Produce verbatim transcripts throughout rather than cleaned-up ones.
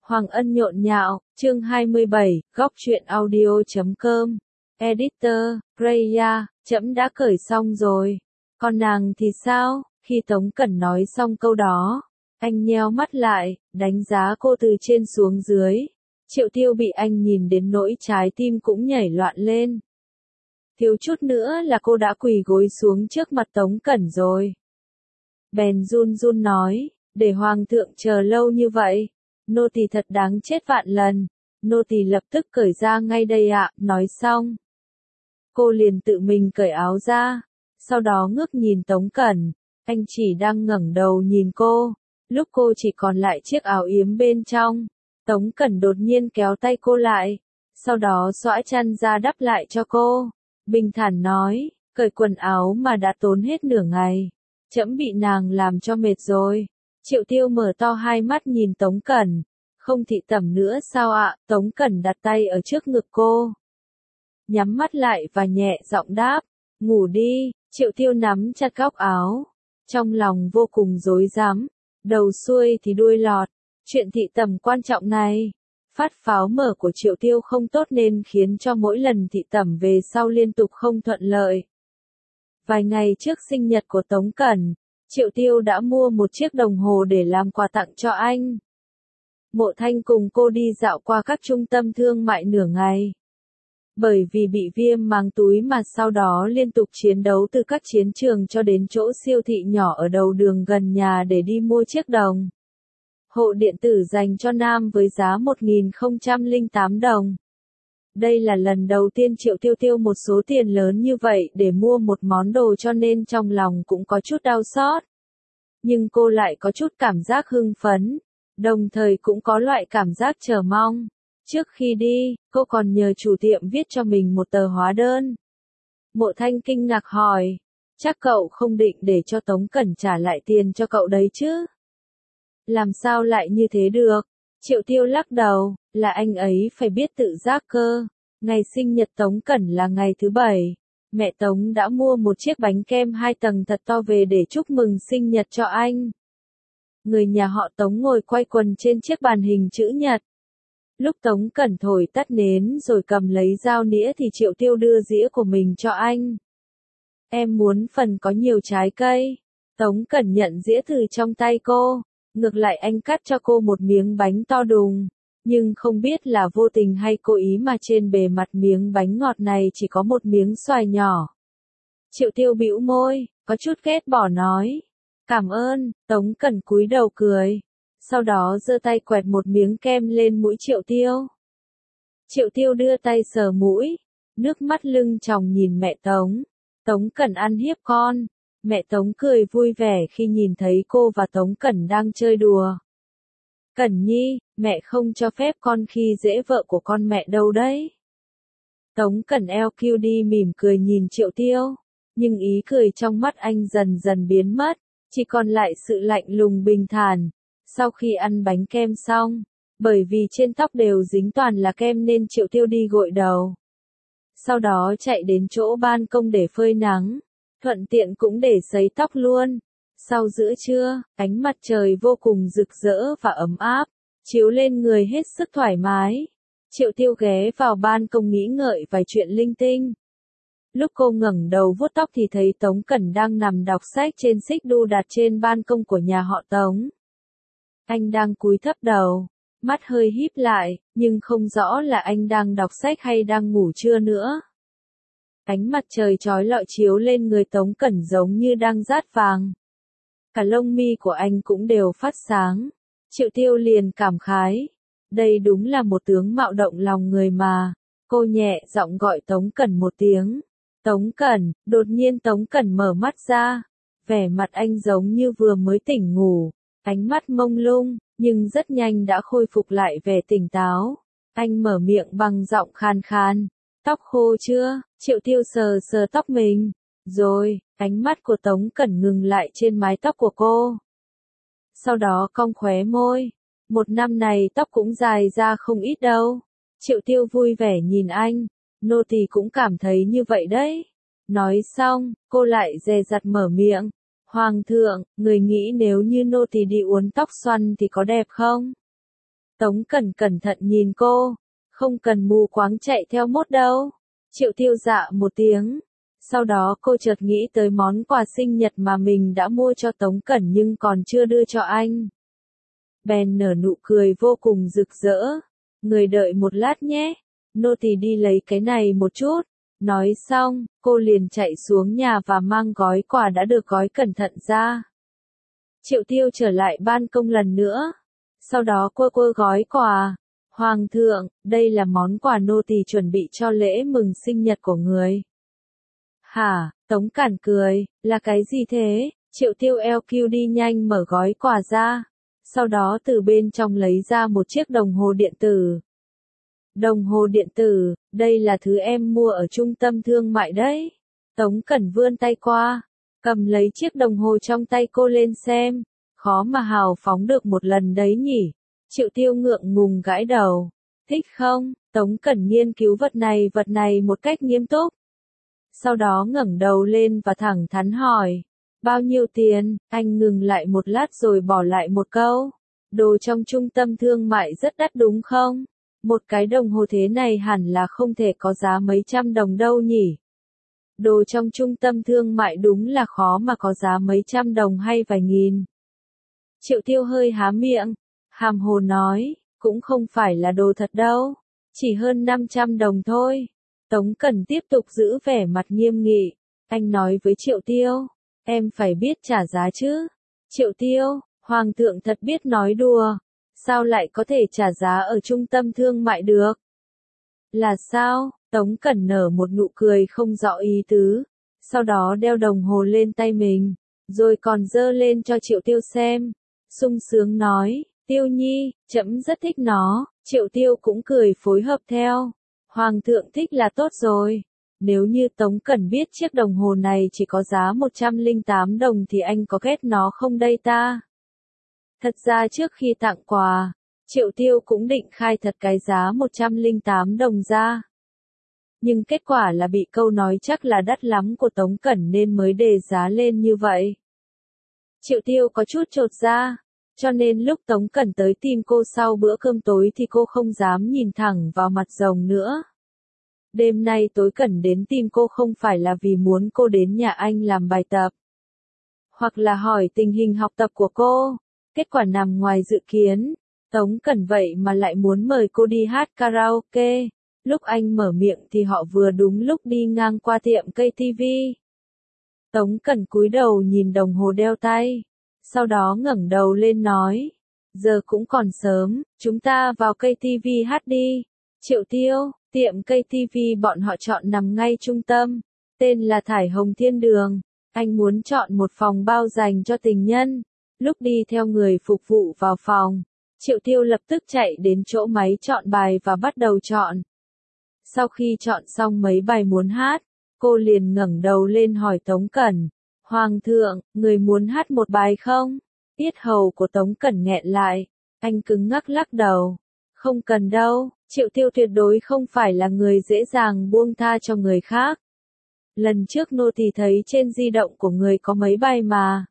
Hoàng Ân nhộn nhạo, chương hai mươi bảy, góc truyện audio chấm com. Editor, Freya, trẫm đã cởi xong rồi. Còn nàng thì sao? Khi Tống Cẩn nói xong câu đó, anh nheo mắt lại, đánh giá cô từ trên xuống dưới. Triệu Tiêu bị anh nhìn đến nỗi trái tim cũng nhảy loạn lên. Thiếu chút nữa là cô đã quỳ gối xuống trước mặt Tống Cẩn rồi. Bèn run run nói, để hoàng thượng chờ lâu như vậy, nô tỳ thật đáng chết vạn lần, nô tỳ lập tức cởi ra ngay đây ạ. Nói xong, cô liền tự mình cởi áo ra, sau đó ngước nhìn Tống Cẩn, anh chỉ đang ngẩng đầu nhìn cô, lúc cô chỉ còn lại chiếc áo yếm bên trong, Tống Cẩn đột nhiên kéo tay cô lại, sau đó xõa chăn ra đắp lại cho cô, bình thản nói, cởi quần áo mà đã tốn hết nửa ngày, trẫm bị nàng làm cho mệt rồi. Triệu Tiêu mở to hai mắt nhìn Tống Cẩn, không thị tẩm nữa sao ạ? Tống Cẩn đặt tay ở trước ngực cô, nhắm mắt lại và nhẹ giọng đáp, ngủ đi. Triệu Tiêu nắm chặt góc áo, trong lòng vô cùng rối rắm, đầu xuôi thì đuôi lọt, chuyện thị tẩm quan trọng này, phát pháo mở của Triệu Tiêu không tốt nên khiến cho mỗi lần thị tẩm về sau liên tục không thuận lợi. Vài ngày trước sinh nhật của Tống Cẩn, Triệu Tiêu đã mua một chiếc đồng hồ để làm quà tặng cho anh. Mộ Thanh cùng cô đi dạo qua các trung tâm thương mại nửa ngày. Bởi vì bị viêm màng túi mà sau đó liên tục chiến đấu từ các chiến trường cho đến chỗ siêu thị nhỏ ở đầu đường gần nhà để đi mua chiếc đồng hộ điện tử dành cho nam với giá một nghìn không trăm lẻ tám đồng. Đây là lần đầu tiên Triệu Tiêu tiêu một số tiền lớn như vậy để mua một món đồ cho nên trong lòng cũng có chút đau xót. Nhưng cô lại có chút cảm giác hưng phấn, đồng thời cũng có loại cảm giác chờ mong. Trước khi đi, cô còn nhờ chủ tiệm viết cho mình một tờ hóa đơn. Mộ Thanh kinh ngạc hỏi, chắc cậu không định để cho Tống Cẩn trả lại tiền cho cậu đấy chứ? Làm sao lại như thế được? Triệu Tiêu lắc đầu, là anh ấy phải biết tự giác cơ. Ngày sinh nhật Tống Cẩn là ngày thứ bảy. Mẹ Tống đã mua một chiếc bánh kem hai tầng thật to về để chúc mừng sinh nhật cho anh. Người nhà họ Tống ngồi quay quần trên chiếc bàn hình chữ nhật. Lúc Tống Cẩn thổi tắt nến rồi cầm lấy dao nĩa thì Triệu Tiêu đưa dĩa của mình cho anh. Em muốn phần có nhiều trái cây. Tống Cẩn nhận dĩa từ trong tay cô. Ngược lại anh cắt cho cô một miếng bánh to đùng. Nhưng không biết là vô tình hay cố ý mà trên bề mặt miếng bánh ngọt này chỉ có một miếng xoài nhỏ. Triệu Tiêu bĩu môi, có chút ghét bỏ nói. Cảm ơn. Tống Cẩn cúi đầu cười. Sau đó giơ tay quẹt một miếng kem lên mũi Triệu Tiêu. Triệu Tiêu đưa tay sờ mũi, nước mắt lưng tròng nhìn mẹ Tống. Tống Cẩn ăn hiếp con. Mẹ Tống cười vui vẻ khi nhìn thấy cô và Tống Cẩn đang chơi đùa. Cẩn Nhi, mẹ không cho phép con khi dễ vợ của con mẹ đâu đấy. Tống Cẩn eo kiu đi mỉm cười nhìn Triệu Tiêu, nhưng ý cười trong mắt anh dần dần biến mất, chỉ còn lại sự lạnh lùng bình thản. Sau khi ăn bánh kem xong, bởi vì trên tóc đều dính toàn là kem nên Triệu Tiêu đi gội đầu. Sau đó chạy đến chỗ ban công để phơi nắng, thuận tiện cũng để sấy tóc luôn. Sau giữa trưa, ánh mặt trời vô cùng rực rỡ và ấm áp, chiếu lên người hết sức thoải mái. Triệu Tiêu ghé vào ban công nghĩ ngợi vài chuyện linh tinh. Lúc cô ngẩng đầu vuốt tóc thì thấy Tống Cẩn đang nằm đọc sách trên xích đu đặt trên ban công của nhà họ Tống. Anh đang cúi thấp đầu, mắt hơi híp lại, nhưng không rõ là anh đang đọc sách hay đang ngủ trưa nữa. Ánh mặt trời chói lọi chiếu lên người Tống Cẩn giống như đang rát vàng. Cả lông mi của anh cũng đều phát sáng. Triệu Tiêu liền cảm khái. Đây đúng là một tướng mạo động lòng người mà. Cô nhẹ giọng gọi Tống Cẩn một tiếng. Tống Cẩn, đột nhiên Tống Cẩn mở mắt ra. Vẻ mặt anh giống như vừa mới tỉnh ngủ. Ánh mắt mông lung, nhưng rất nhanh đã khôi phục lại vẻ tỉnh táo. Anh mở miệng bằng giọng khan khan. Tóc khô chưa? Triệu Tiêu sờ sờ tóc mình. Rồi, ánh mắt của Tống Cẩn ngừng lại trên mái tóc của cô. Sau đó cong khóe môi. Một năm này tóc cũng dài ra không ít đâu. Triệu Tiêu vui vẻ nhìn anh. Nô tỳ cũng cảm thấy như vậy đấy. Nói xong, cô lại dè dặt mở miệng. Hoàng thượng, người nghĩ nếu như nô tỳ đi uốn tóc xoăn thì có đẹp không? Tống Cẩn cẩn thận nhìn cô, không cần mù quáng chạy theo mốt đâu. Triệu Tiêu dạ một tiếng. Sau đó cô chợt nghĩ tới món quà sinh nhật mà mình đã mua cho Tống Cẩn nhưng còn chưa đưa cho anh. Bèn nở nụ cười vô cùng rực rỡ. Người đợi một lát nhé, nô tỳ đi lấy cái này một chút. Nói xong, cô liền chạy xuống nhà và mang gói quà đã được gói cẩn thận ra. Triệu Tiêu trở lại ban công lần nữa. Sau đó quơ quơ gói quà. Hoàng thượng, đây là món quà nô tỳ chuẩn bị cho lễ mừng sinh nhật của người. Hả, Tống Cẩn cười, là cái gì thế? Triệu Tiêu eo kiu đi nhanh mở gói quà ra. Sau đó từ bên trong lấy ra một chiếc đồng hồ điện tử. Đồng hồ điện tử, đây là thứ em mua ở trung tâm thương mại đấy. Tống Cẩn vươn tay qua, cầm lấy chiếc đồng hồ trong tay cô lên xem. Khó mà hào phóng được một lần đấy nhỉ. Triệu Tiêu ngượng ngùng gãi đầu. Thích không? Tống Cẩn nghiên cứu vật này vật này một cách nghiêm túc. Sau đó ngẩng đầu lên và thẳng thắn hỏi. Bao nhiêu tiền? Anh ngừng lại một lát rồi bỏ lại một câu. Đồ trong trung tâm thương mại rất đắt đúng không? Một cái đồng hồ thế này hẳn là không thể có giá mấy trăm đồng đâu nhỉ? Đồ trong trung tâm thương mại đúng là khó mà có giá mấy trăm đồng hay vài nghìn. Triệu Tiêu hơi há miệng, hàm hồ nói, cũng không phải là đồ thật đâu, chỉ hơn năm trăm đồng thôi. Tống Cẩn tiếp tục giữ vẻ mặt nghiêm nghị, anh nói với Triệu Tiêu, em phải biết trả giá chứ. Triệu Tiêu, Hoàng thượng thật biết nói đùa, sao lại có thể trả giá ở trung tâm thương mại được? Là sao? Tống Cẩn nở một nụ cười không rõ ý tứ, sau đó đeo đồng hồ lên tay mình, rồi còn giơ lên cho Triệu Tiêu xem, sung sướng nói, Tiêu Nhi, trẫm rất thích nó. Triệu Tiêu cũng cười phối hợp theo, Hoàng thượng thích là tốt rồi. Nếu như Tống Cẩn biết chiếc đồng hồ này chỉ có giá một trăm lẻ tám đồng thì anh có ghét nó không đây ta? Thật ra trước khi tặng quà, Triệu Tiêu cũng định khai thật cái giá một trăm lẻ tám đồng ra. Nhưng kết quả là bị câu nói chắc là đắt lắm của Tống Cẩn nên mới đề giá lên như vậy. Triệu Tiêu có chút chột dạ, cho nên lúc Tống Cẩn tới tìm cô sau bữa cơm tối thì cô không dám nhìn thẳng vào mặt rồng nữa. Đêm nay Tối Cẩn đến tìm cô không phải là vì muốn cô đến nhà anh làm bài tập, hoặc là hỏi tình hình học tập của cô. Kết quả nằm ngoài dự kiến, Tống Cẩn vậy mà lại muốn mời cô đi hát karaoke. Lúc anh mở miệng thì họ vừa đúng lúc đi ngang qua tiệm cây tivi. Tống Cẩn cúi đầu nhìn đồng hồ đeo tay, sau đó ngẩng đầu lên nói, giờ cũng còn sớm, chúng ta vào cây tivi hát đi. Triệu Tiêu, tiệm cây tivi bọn họ chọn nằm ngay trung tâm, tên là Thải Hồng Thiên Đường. Anh muốn chọn một phòng bao dành cho tình nhân. Lúc đi theo người phục vụ vào phòng, Triệu Tiêu lập tức chạy đến chỗ máy chọn bài và bắt đầu chọn. Sau khi chọn xong mấy bài muốn hát, cô liền ngẩng đầu lên hỏi Tống Cẩn, Hoàng thượng, người muốn hát một bài không? Yết hầu của Tống Cẩn nghẹn lại, anh cứng ngắc lắc đầu, không cần đâu. Triệu Tiêu tuyệt đối không phải là người dễ dàng buông tha cho người khác. Lần trước nô tỳ thấy trên di động của người có mấy bài mà.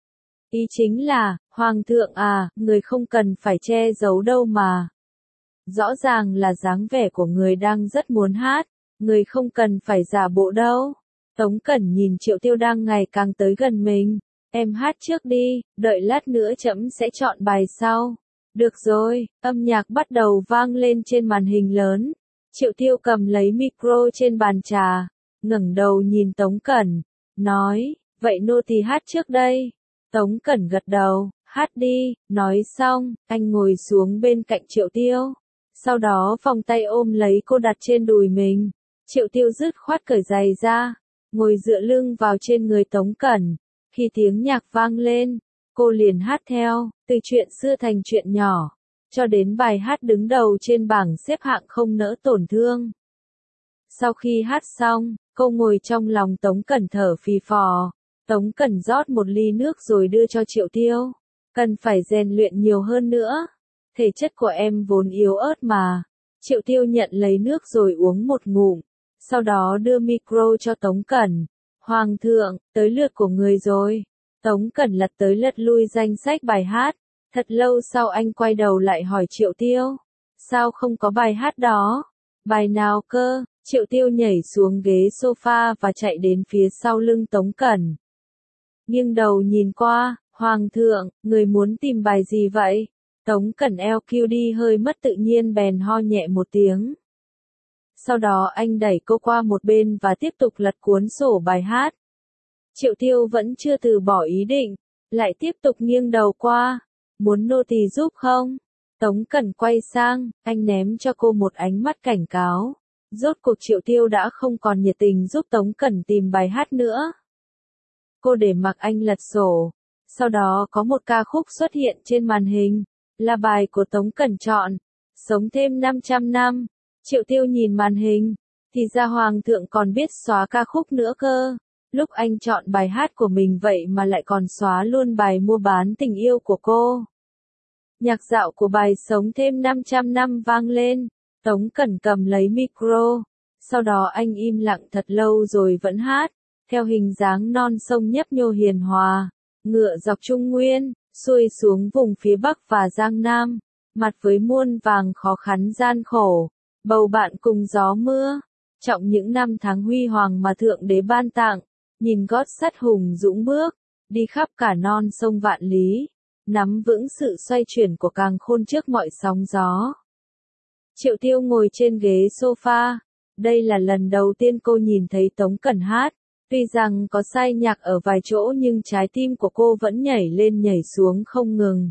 Ý chính là, Hoàng thượng à, người không cần phải che giấu đâu mà. Rõ ràng là dáng vẻ của người đang rất muốn hát, người không cần phải giả bộ đâu. Tống Cẩn nhìn Triệu Tiêu đang ngày càng tới gần mình, em hát trước đi, đợi lát nữa trẫm sẽ chọn bài sau. Được rồi, âm nhạc bắt đầu vang lên trên màn hình lớn. Triệu Tiêu cầm lấy micro trên bàn trà, ngẩng đầu nhìn Tống Cẩn, nói, vậy nô tỳ hát trước đây. Tống Cẩn gật đầu, hát đi. Nói xong, anh ngồi xuống bên cạnh Triệu Tiêu, sau đó vòng tay ôm lấy cô đặt trên đùi mình. Triệu Tiêu dứt khoát cởi giày ra, ngồi dựa lưng vào trên người Tống Cẩn. Khi tiếng nhạc vang lên, cô liền hát theo, từ chuyện xưa thành chuyện nhỏ, cho đến bài hát đứng đầu trên bảng xếp hạng không nỡ tổn thương. Sau khi hát xong, cô ngồi trong lòng Tống Cẩn thở phì phò. Tống Cẩn rót một ly nước rồi đưa cho Triệu Tiêu. Cần phải rèn luyện nhiều hơn nữa. Thể chất của em vốn yếu ớt mà. Triệu Tiêu nhận lấy nước rồi uống một ngụm. Sau đó đưa micro cho Tống Cẩn. Hoàng thượng, tới lượt của người rồi. Tống Cẩn lật tới lật lui danh sách bài hát. Thật lâu sau anh quay đầu lại hỏi Triệu Tiêu. Sao không có bài hát đó? Bài nào cơ? Triệu Tiêu nhảy xuống ghế sofa và chạy đến phía sau lưng Tống Cẩn. Nghiêng đầu nhìn qua, Hoàng thượng, người muốn tìm bài gì vậy? Tống Cẩn eo kiu đi hơi mất tự nhiên bèn ho nhẹ một tiếng. Sau đó anh đẩy cô qua một bên và tiếp tục lật cuốn sổ bài hát. Triệu Tiêu vẫn chưa từ bỏ ý định, lại tiếp tục nghiêng đầu qua. Muốn nô tỳ giúp không? Tống Cẩn quay sang, anh ném cho cô một ánh mắt cảnh cáo. Rốt cuộc Triệu Tiêu đã không còn nhiệt tình giúp Tống Cẩn tìm bài hát nữa. Cô để mặc anh lật sổ. Sau đó có một ca khúc xuất hiện trên màn hình, là bài của Tống Cẩn chọn, Sống thêm năm trăm năm. Triệu Tiêu nhìn màn hình, thì ra Hoàng thượng còn biết xóa ca khúc nữa cơ. Lúc anh chọn bài hát của mình vậy mà lại còn xóa luôn bài mua bán tình yêu của cô. Nhạc dạo của bài Sống thêm năm trăm năm vang lên, Tống Cẩn cầm lấy micro, sau đó anh im lặng thật lâu rồi vẫn hát, theo hình dáng non sông nhấp nhô hiền hòa, ngựa dọc Trung Nguyên, xuôi xuống vùng phía Bắc và Giang Nam, mặt với muôn vàng khó khăn gian khổ, bầu bạn cùng gió mưa, trọng những năm tháng huy hoàng mà Thượng Đế ban tặng, nhìn gót sắt hùng dũng bước, đi khắp cả non sông vạn lý, nắm vững sự xoay chuyển của càn khôn trước mọi sóng gió. Triệu Tiêu ngồi trên ghế sofa, đây là lần đầu tiên cô nhìn thấy Tống Cẩn hát, tuy rằng có sai nhạc ở vài chỗ nhưng trái tim của cô vẫn nhảy lên nhảy xuống không ngừng.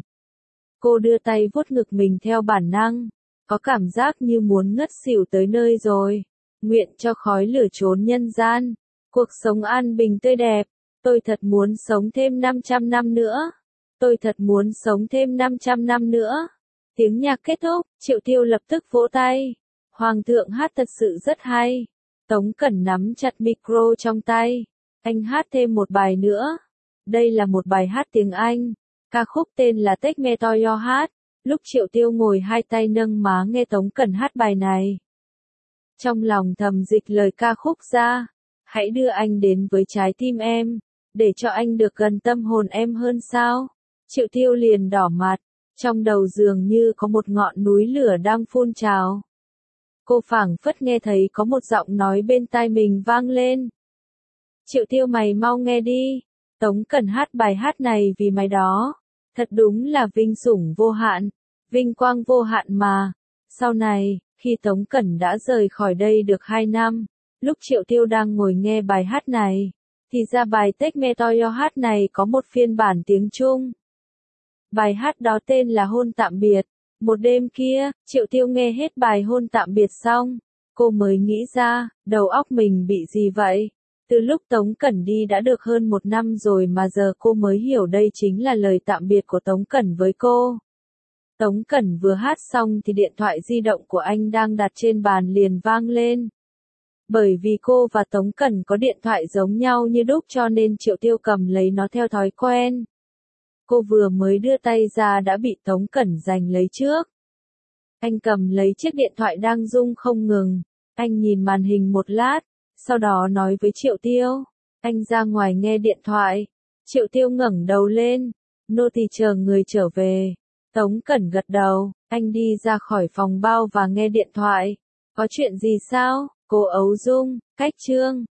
Cô đưa tay vuốt ngực mình theo bản năng, có cảm giác như muốn ngất xỉu tới nơi rồi, nguyện cho khói lửa trốn nhân gian, cuộc sống an bình tươi đẹp, tôi thật muốn sống thêm năm trăm năm nữa, tôi thật muốn sống thêm năm trăm năm nữa. Tiếng nhạc kết thúc, Triệu Tiêu lập tức vỗ tay. Hoàng thượng hát thật sự rất hay. Tống Cẩn nắm chặt micro trong tay. Anh hát thêm một bài nữa. Đây là một bài hát tiếng Anh. Ca khúc tên là Take Me to Your Heart. Lúc Triệu Tiêu ngồi hai tay nâng má nghe Tống Cẩn hát bài này. Trong lòng thầm dịch lời ca khúc ra. Hãy đưa anh đến với trái tim em. Để cho anh được gần tâm hồn em hơn sao? Triệu Tiêu liền đỏ mặt. Trong đầu dường như có một ngọn núi lửa đang phun trào. Cô phảng phất nghe thấy có một giọng nói bên tai mình vang lên. Triệu Tiêu mày mau nghe đi. Tống Cẩn hát bài hát này vì mày đó. Thật đúng là vinh sủng vô hạn. Vinh quang vô hạn mà. Sau này, khi Tống Cẩn đã rời khỏi đây được hai năm, lúc Triệu Tiêu đang ngồi nghe bài hát này, thì ra bài Take Me to Your Heart này có một phiên bản tiếng Trung. Bài hát đó tên là Hôn tạm biệt. Một đêm kia, Triệu Tiêu nghe hết bài Hôn tạm biệt xong, cô mới nghĩ ra, đầu óc mình bị gì vậy? Từ lúc Tống Cẩn đi đã được hơn một năm rồi mà giờ cô mới hiểu đây chính là lời tạm biệt của Tống Cẩn với cô. Tống Cẩn vừa hát xong thì điện thoại di động của anh đang đặt trên bàn liền vang lên. Bởi vì cô và Tống Cẩn có điện thoại giống nhau như đúc cho nên Triệu Tiêu cầm lấy nó theo thói quen. Cô vừa mới đưa tay ra đã bị Tống Cẩn giành lấy trước. Anh cầm lấy chiếc điện thoại đang rung không ngừng. Anh nhìn màn hình một lát, sau đó nói với Triệu Tiêu. Anh ra ngoài nghe điện thoại. Triệu Tiêu ngẩng đầu lên. Nô tỳ chờ người trở về. Tống Cẩn gật đầu. Anh đi ra khỏi phòng bao và nghe điện thoại. Có chuyện gì sao? Cô Ấu Dung, Cách Trương.